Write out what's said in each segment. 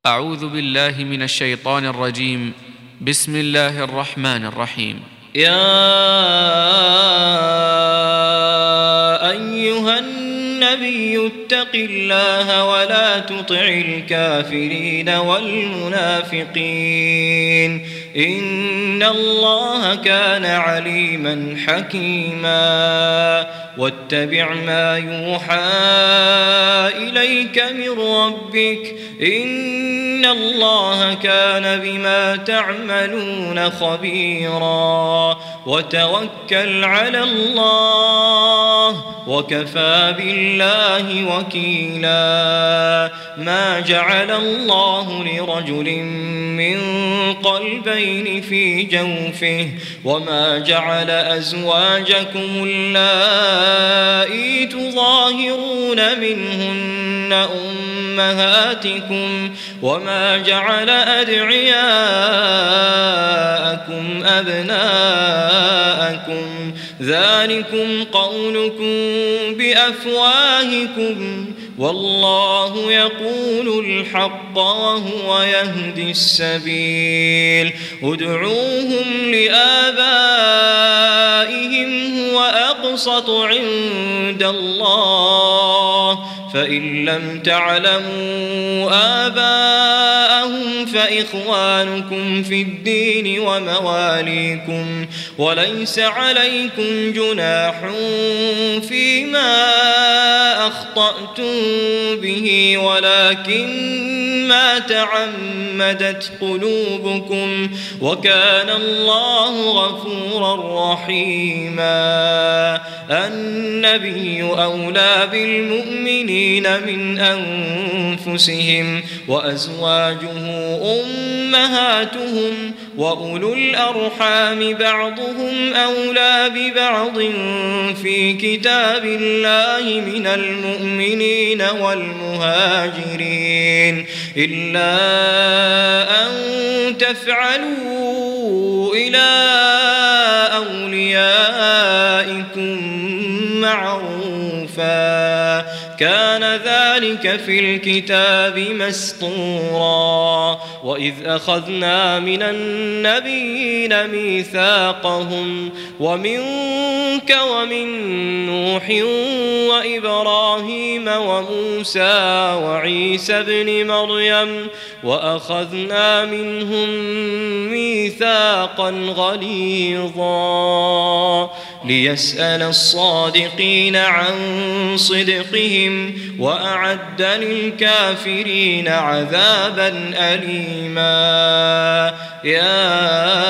أعوذ بالله من الشيطان الرجيم. بسم الله الرحمن الرحيم. يا أيها النبي اتق الله ولا تطع الكافرين والمنافقين إن الله كان عليما حكيما واتبع ما يوحى إليك من ربك إن الله كان بما تعملون خبيرا وتوكل على الله وكفى بالله وكيلا ما جعل الله لرجل من قلبين في جوفه وما جعل أزواجكم اللائي تظاهرون منهن أمهاتكم وما جعل أدعياءكم أبناءكم ذلكم قولكم بأفواهكم والله يقول الحق وهو يهدي السبيل ادعوهم لآبائهم هو أقسط عند الله فإن لم تعلموا آباءهم فإخوانكم في الدين ومواليكم وليس عليكم جناح فيما أخطأتم به ولكن ما تعمدت قلوبكم وكان الله غفورا رحيما النبي أولى بالمؤمنين من أنفسهم وأزواجه أمهاتهم وأولو الأرحام بعضهم أولى ببعض في كتاب الله من المؤمنين والمهاجرين إلا أن تفعلوا إلى أوليائكم معروفا كان ذلك في الكتاب مسطورا وإذ أخذنا من النبيين ميثاقهم ومنك ومن نوح وإبراهيم وموسى وعيسى ابن مريم وأخذنا منهم ميثاقا غليظا ليسأل الصادقين عن صدقهم وأعد للكافرين عذابا أليما يا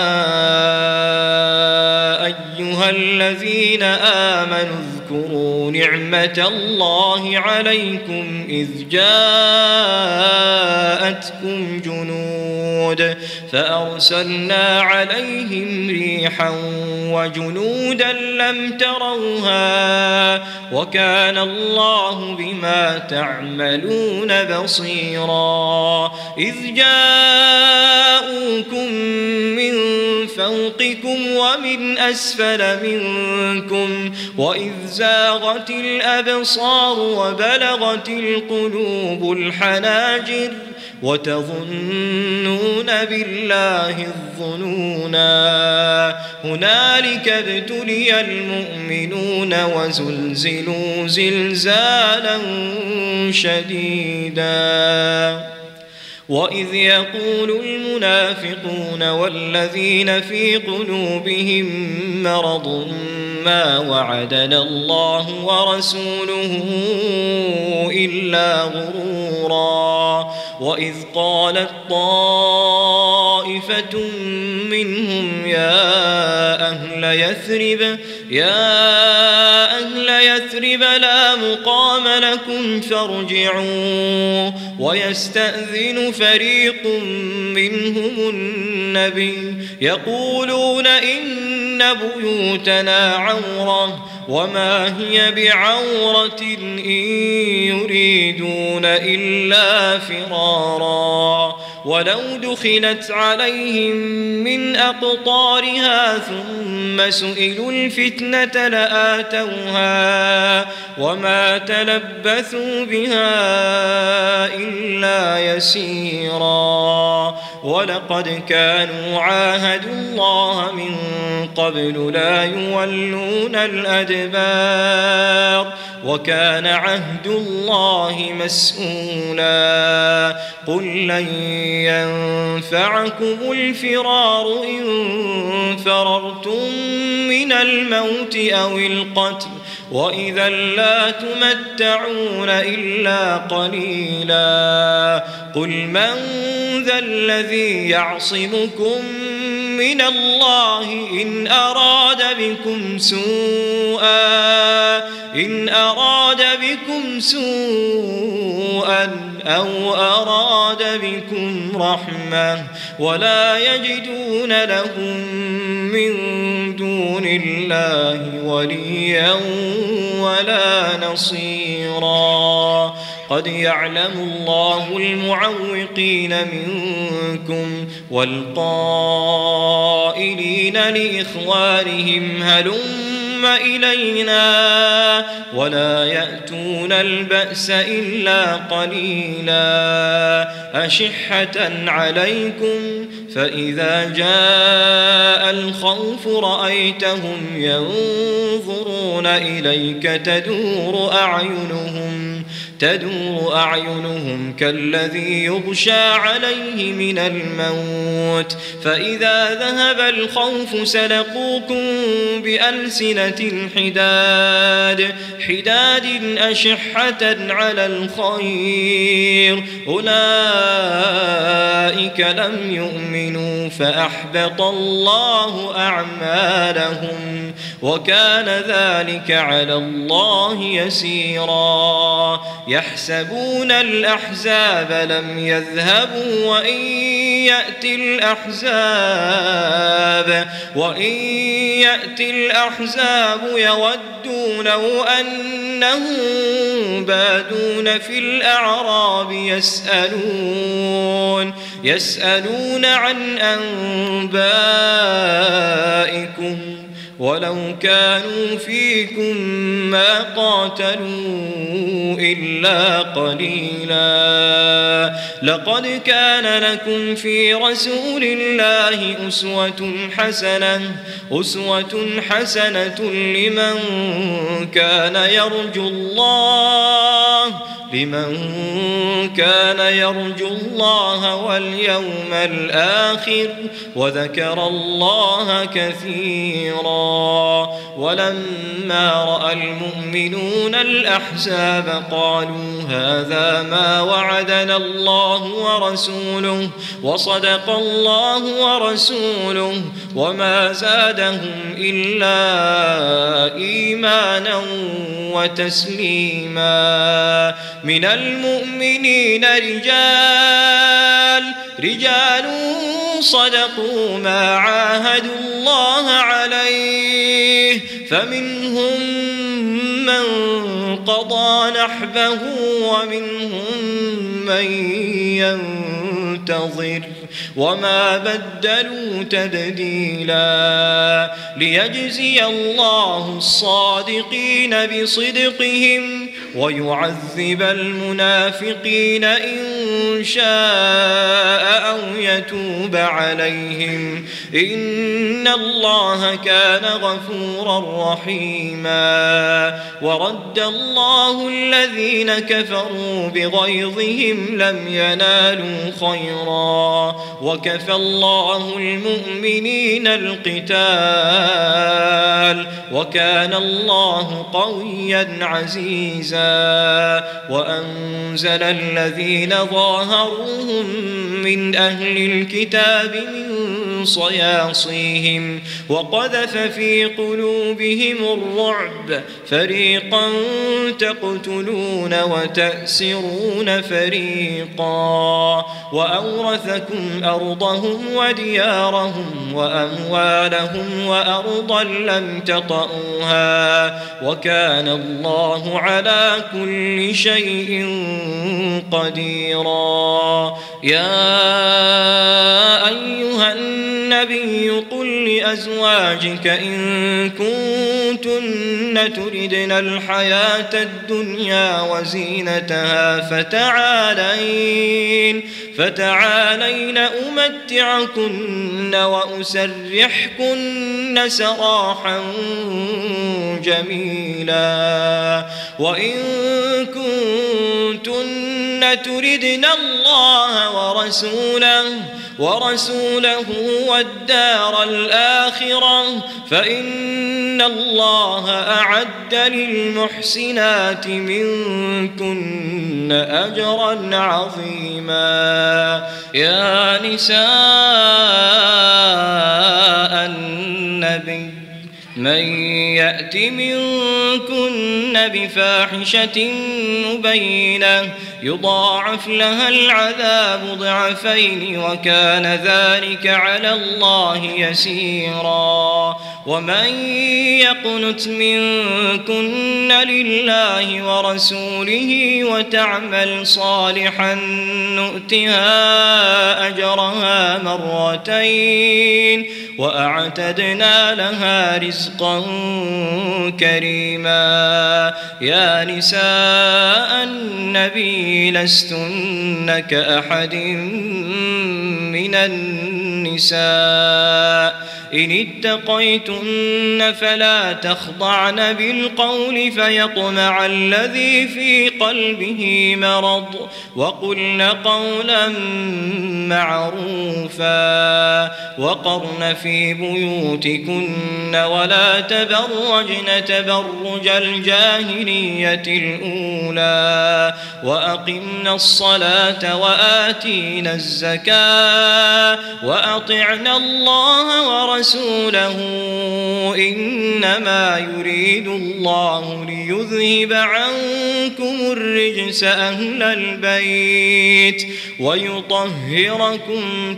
أيها الذين آمنوا اذكروا نعمة الله عليكم إذ جاءتكم جنود فأرسلنا عليهم ريحا وجنودا لم تروها وكان الله بما تعملون بصيرا إذ جاءوكم من فوقكم ومن أسفل منكم وإذ زاغت الأبصار وبلغت القلوب الحناجر وتظنون بالله الظنونا هنالك ابتلي المؤمنون وزلزلوا زلزالا شديدا وإذ يقول المنافقون والذين في قلوبهم مرض ما وعدنا الله ورسوله إلا غرورا وإذ قالت طائفة منهم يا أهل يثرب لا مقام لكم فارجعوا ويستأذن فريق منهم النبي يقولون إن بيوتنا عورة وما هي بعورة إن يريدون إلا فرارا ولو دخلت عليهم من أقطارها ثم سئلوا الفتنة لآتوها وما تلبثوا بها إلا يسيرا ولقد كانوا عاهدوا الله من قبل لا يولون الأدبار وكان عهد الله مسؤولا قل لن ينفعكم الفرار إن فررتم من الموت أو القتل وإذا لا تمتعون إلا قليلا قل من ذا الذي يعصمكم من الله إن أراد بكم سوءا أو أراد بكم رحمة ولا يجدون لهم من دون الله وليا ولا نصيرا قد يعلم الله المعوقين منكم والقائلين لإخوانهم هلم إلينا ولا يأتون البأس إلا قليلا أشحة عليكم فإذا جاء الخوف رأيتهم ينظرون إليك تدور أعينهم كالذي يغشى عليه من الموت فإذا ذهب الخوف سلقوكم بألسنة حداد أشحة على الخير أولئك لم يؤمنوا فأحبط الله أعمالهم وكان ذلك على الله يسيرا يحسبون الأحزاب لم يذهبوا وإن يأتي الأحزاب يودوا لو أنهم بادون في الأعراب يسألون عن أنبائكم ولو كانوا فيكم ما قاتلوا إلا قليلا لقد كان لكم في رسول الله أسوة حسنة لمن كان يرجو الله واليوم الآخر وذكر الله كثيرا ولما رأى المؤمنون الأحزاب قالوا هذا ما وعدنا الله ورسوله وصدق الله ورسوله وما زادهم إلا إيمانا وتسليما من المؤمنين رجال صدقوا ما عاهدوا الله عليه فمنهم من قضى نحبه ومنهم من ينتظر وما بدلوا تبديلا ليجزي الله الصادقين بصدقهم ويعذب المنافقين إن شاء أو يتوب عليهم إن الله كان غفورا رحيما ورد الله الذين كفروا بغيظهم لم ينالوا خيرا وكفى الله المؤمنين القتال وكان الله قويا عزيزا وأنزل الذين ظاهروهم من أهل الكتاب من صياصيهم وقذف في قلوبهم الرعب فريقا تقتلون وتأسرون فريقا وأورثكم أرضهم وديارهم وأموالهم وأرضا لم تطئوها وكان الله على كل شيء قديرا. يا أيها النبي قل لأزواجك إن كنتن تردن الحياة الدنيا وزينتها فتعالين أمتعكن وأسرحكن سراحا جميلا وإن كنتن تردن الله ورسوله والدار الآخرة فإن الله أعد للمحسنات منكن أجرا عظيما. يا نساء النبي من يأت منكن بفاحشة مبينة يضاعف لها العذاب ضعفين وكان ذلك على الله يسيرا. ومن يقنت منكن لله ورسوله وتعمل صالحا نؤتها أجرها مرتين وأعتدنا لها رزقا كريما. يا نساء النبي لستن كأحد من النساء إن اتقيتن فلا تخضعن بالقول فيطمع الذي في قلبه مرض وقلن قولا معروفا وقرن في بيوتكن ولا تبرجن تبرج الجاهلية الأولى وأقمن الصلاة وآتينا الزكاة وأطعنا الله ورسوله إنما يريد الله ليذهب عنكم الرجس أهل البيت ويطهركم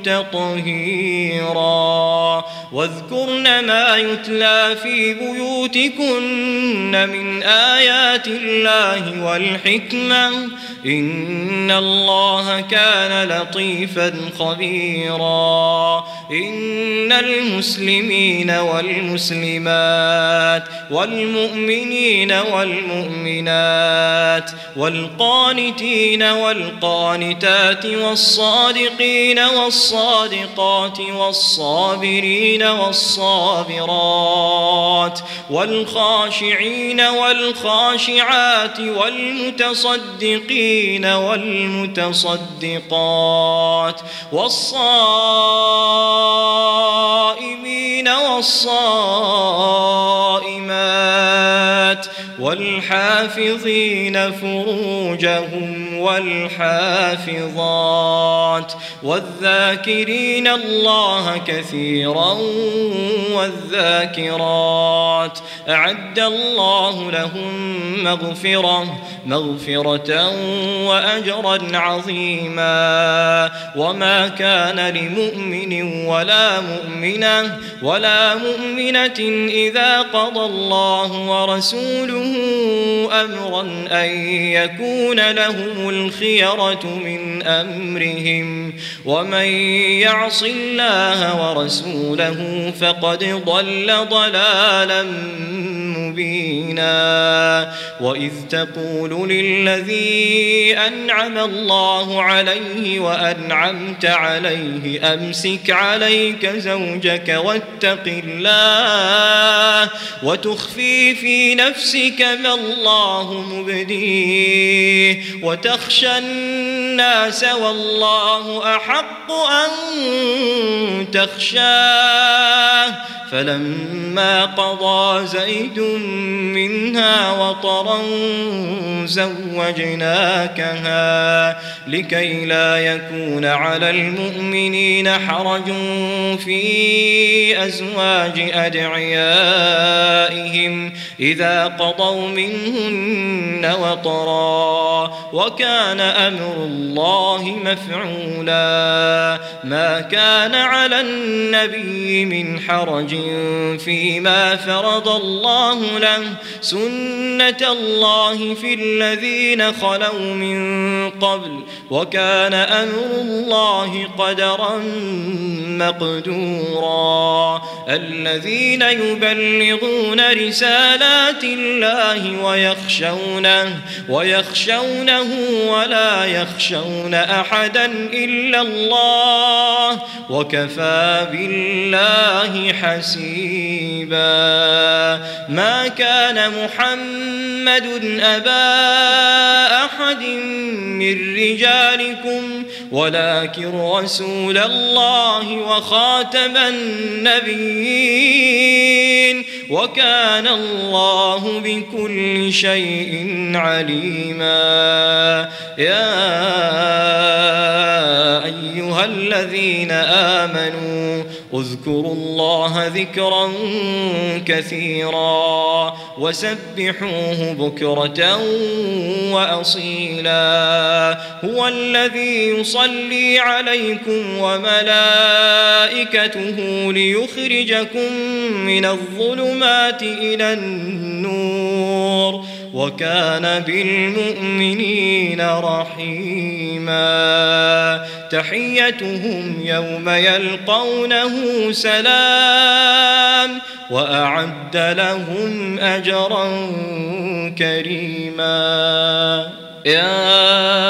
تطهيرا. واذكرن ما يتلى في بيوتكن من آيات الله والحكمة إن الله كان لطيفا خبيرا. إن المسلمين والمسلمات والمؤمنين والمؤمنات والقانتين والقانتات والصادقين والصادقات والصابرين والصابرات والخاشعين والخاشعات والمتصدقين والمتصدقات والصائمين والصائمات والحافظين فروجهم والحافظات والذاكرين الله كثيرا والذاكرات أعد الله لهم مغفرة وأجرا عظيما. وما كان لمؤمن ولا مؤمنة إذا قضى الله ورسوله أمرا أن يكون لهم الخيرة من أمرهم ومن يعص الله ورسوله فقد ضل ضلالا مبينا. وإذ تقول للذي أنعم الله عليه وأنعمت عليه أمسك عليك زوجك واتق الله وتخفي في نفسك ما الله مبديه وتخشى الناس والله أحق أن تخشاه فلما قضى زيد منها وطرا زوجناكها لكي لا يكون على المؤمنين حرج في أزواج أدعيائهم إذا قضوا منهن وطرا وكان أمر الله مفعولا ما كان على النبي من حرج فيما فرض الله له سنة الله في الذين خلوا من قبل وكان أمر الله قدرا مقدورا الذين يبلغون رسالات الله ويخشونه ولا يخشون أحدا إلا الله وكفى بالله حسيبا ما كان محمد أبا أحد من رجالكم ولكن رسول الله وخاتم النبيين وكان الله بكل شيء عليما يا أيها الذين آمنوا اذكروا الله ذكرا كثيرا وسبحوه بكرة وأصيلا هو الذي يصلي عليكم وملائكته ليخرجكم من الظلمات إلى النور وكان بالمؤمنين رحيما تحيتهم يوم يلقونه سلام وأعد لهم أجرا كريما يا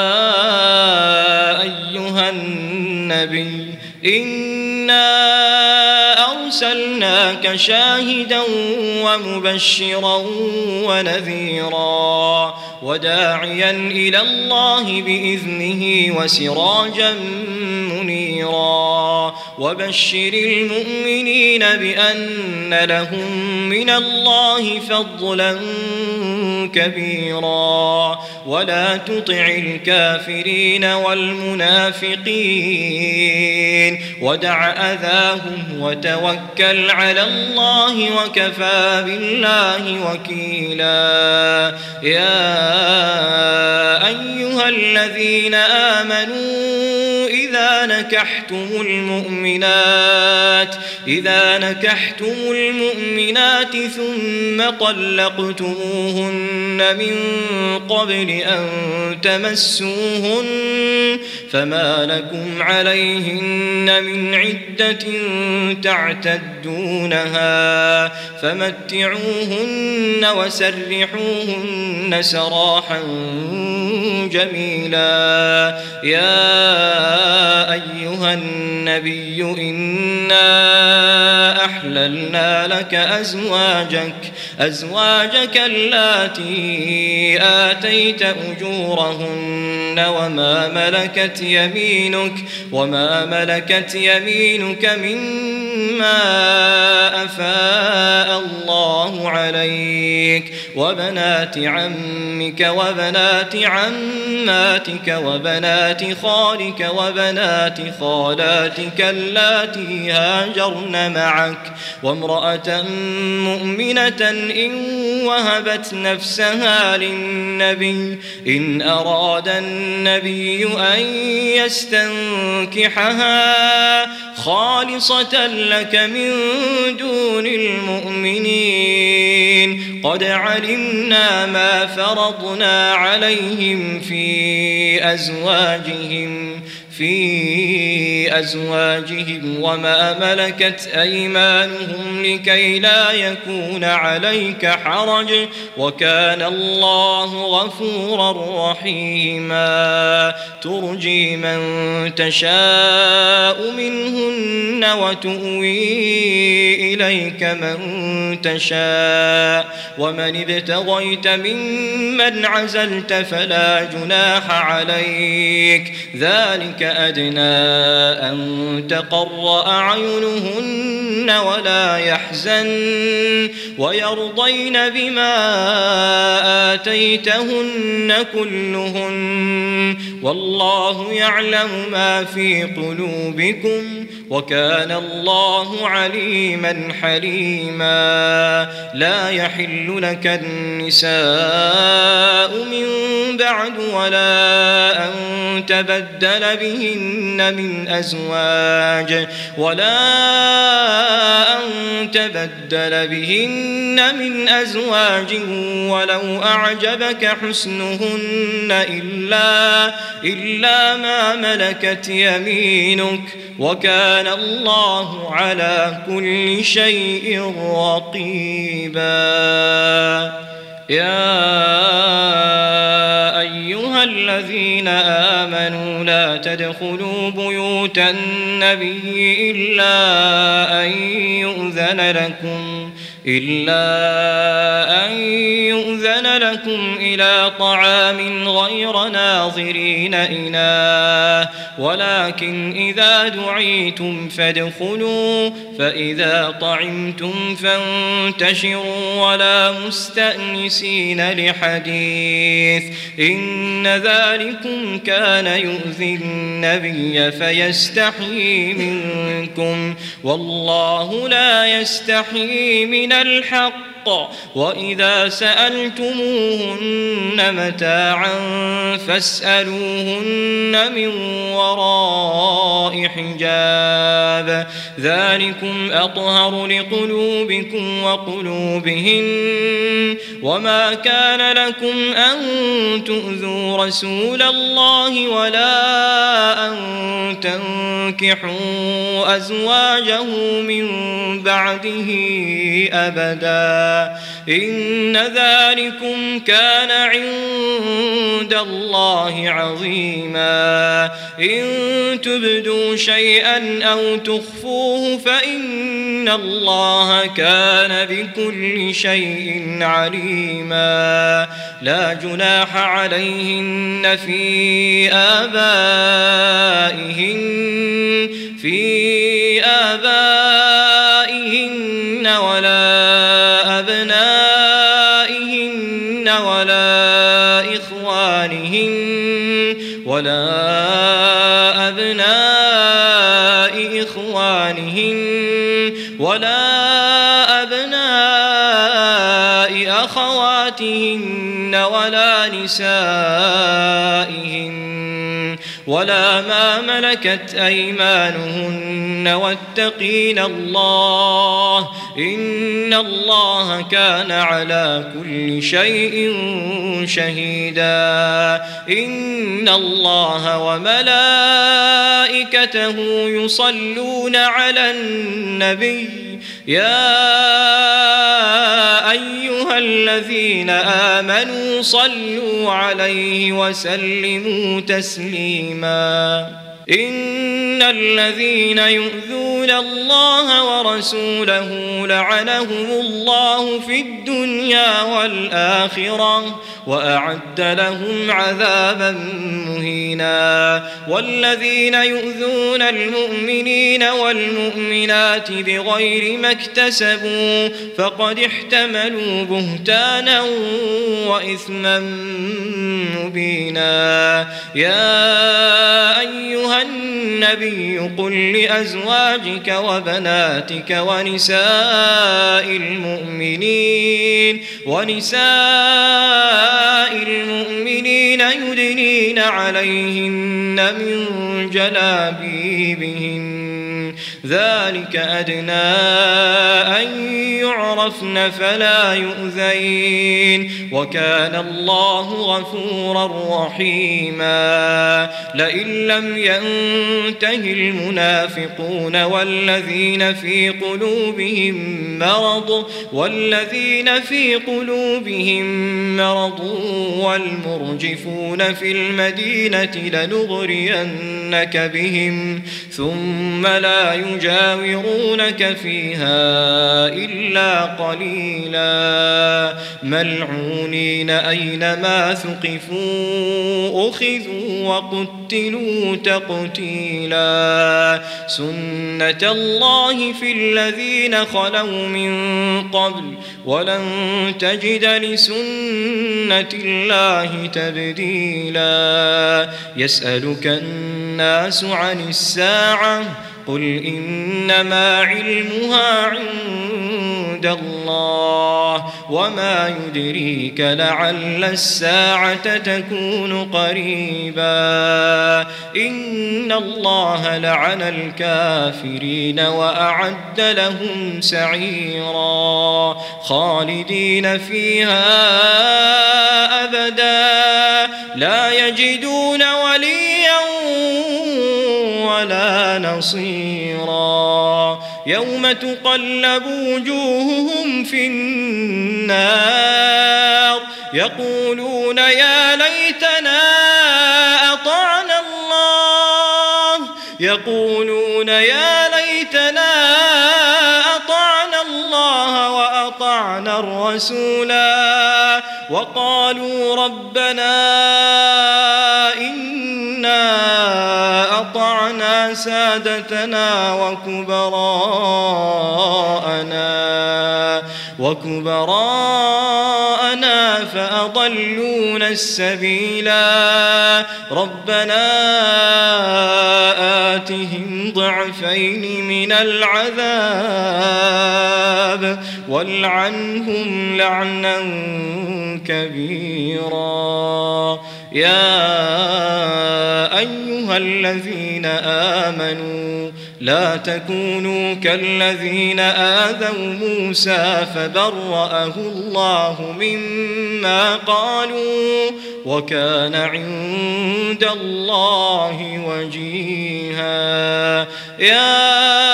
أيها النبي إنا أرسلناك شاهدا ومبشرا ونذيرا وداعيا إلى الله بإذنه وسراجا منيرا وبشر المؤمنين بأن لهم من الله فضلا كبيرا ولا تطع الكافرين والمنافقين ودع أذاهم وتوكل على الله وكفى بالله وكيلا يا أيها الذين آمنوا إذا نكحتم المؤمنات ثم طلقتموهن من قبل أن تمسوهن فما لكم عليهن من عدة تعتدونها فمتعوهن وسرحوهن سراحا جميلا يا أيها النبي إنا أحللنا لك أزواجك اللاتي آتيت أجورهن وما ملكت يمينك مما أفاء الله عليك وبنات عمك وبنات عماتك وبنات خالك وبنات خالاتك اللاتي هاجرن معك وامرأة مؤمنة إن وهبت نفسها للنبي إن أراد النبي أن يستنكحها خالصة لك من دون المؤمنين قد علمنا ما فرضنا عليهم في أزواجهم وما ملكت أيمانهم لكي لا يكون عليك حرج وكان الله غفورا رحيما ترجي من تشاء منهن وتؤوي إليك من تشاء ومن ابتغيت ممن عزلت فلا جناح عليك ذلك أدنى أن تقر أعينهن ولا يحزن يحزن ويرضين بما آتيتهن كلهن والله يعلم ما في قلوبكم وكان الله عليما حليما. لا يحل لك النساء من بعد ولا أن تبدل بهن من أزواج ولو أعجبك حسنهن إلا ما ملكت يمينك وكان الله على كل شيء رقيبا. يا أيها الذين آمنوا لا تدخلوا بيوت النبي إلا أن يؤذن لكم إلى طعام غير ناظرين إناه ولكن إذا دعيتم فادخلوا فإذا طعمتم فانتشروا ولا مستأنسين لحديث إن ذلكم كان يؤذي النبي فيستحيي منكم والله لا يستحيي من الحق وإذا سألتموهن متاعا فاسألوهن من وراء حجاب ذلكم أطهر لقلوبكم وقلوبهن وما كان لكم أن تؤذوا رسول الله ولا أن تنكحوا أزواجه من بعده أبدا إن ذلكم كان عند الله عظيما. إن تبدوا شيئا أو تخفوه فإن الله كان بكل شيء عليما. لا جناح عليهن في آبائهن ولا أبنائهن ولا أبناء إخوانهن ولا أبناء أخواتهن ولا نسائهن ولا ما ملكت أيمانهن واتقين الله إن الله كان على كل شيء شهيدا. إن الله وملائكته يصلون على النبي يا أيها الذين آمنوا صلوا عليه وسلموا تسليما. إن الذين يؤذون الله ورسوله لعنهم الله في الدنيا والآخرة وأعد لهم عذابا مهينا. والذين يؤذون المؤمنين والمؤمنات بغير ما اكتسبوا فقد احتملوا بهتانا وإثما مبينا. يا أيها النبي قل لأزواجك وبناتك ونساء المؤمنين يدنين عليهن من جلابيبهن ذلك أدنى أن يعرفن فلا يؤذين وكان الله غفورا رحيما. لئن لم ينته المنافقون والذين في قلوبهم مرض والمرجفون في المدينة لنسكننك بهم ثم لا يجاورونك فيها إلا قليلا ملعونين أينما ثقفوا أخذوا وقتلوا تقتيلا سنة الله في الذين خلوا من قبل ولن تجد لسنة الله تبديلا يسألك الناس عن الساعة قل إنما علمها عند الله وما يدريك لعل الساعة تكون قريبا إن الله لعن الكافرين وأعد لهم سعيرا خالدين فيها أبدا لا يجدون وليا ولا نصيرا يوم تقلب وجوههم في النار يقولون يا ليتنا أطعنا الله وأطعنا الرسولا وقالوا ربنا إنا أطعنا سادتنا وكبراءنا فأضلونا السبيلا ربنا آتهم ضعفين من العذاب والعنهم لعنا كبيرا يا أيها الذين آمنوا لا تكونوا كالذين آذوا موسى فبرأه الله مما قالوا وكان عند الله وجيها يا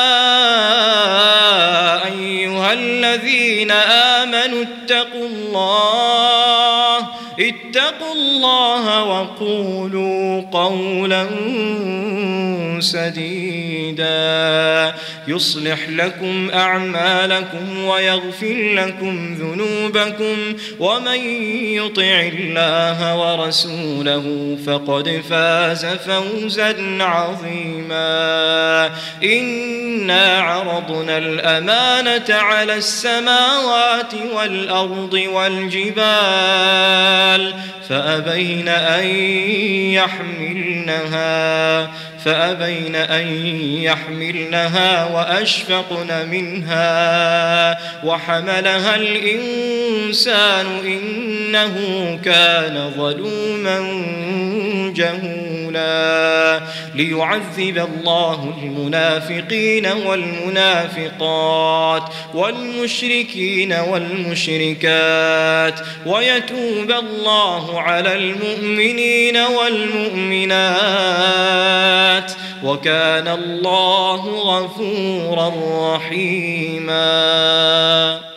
أيها الذين آمنوا اتقوا الله وقولوا قولا سديدا يصلح لكم أعمالكم ويغفر لكم ذنوبكم ومن يطع الله ورسوله فقد فاز فوزا عظيما إنا عرضنا الأمانة على السماوات والأرض والجبال فأبين أن يحملنها وأشفقن منها وحملها الإنسان إنه كان ظلوما جهولا ليعذب الله المنافقين والمنافقات والمشركين والمشركات ويتوب الله على المؤمنين والمؤمنات وكان الله غفورا رحيما.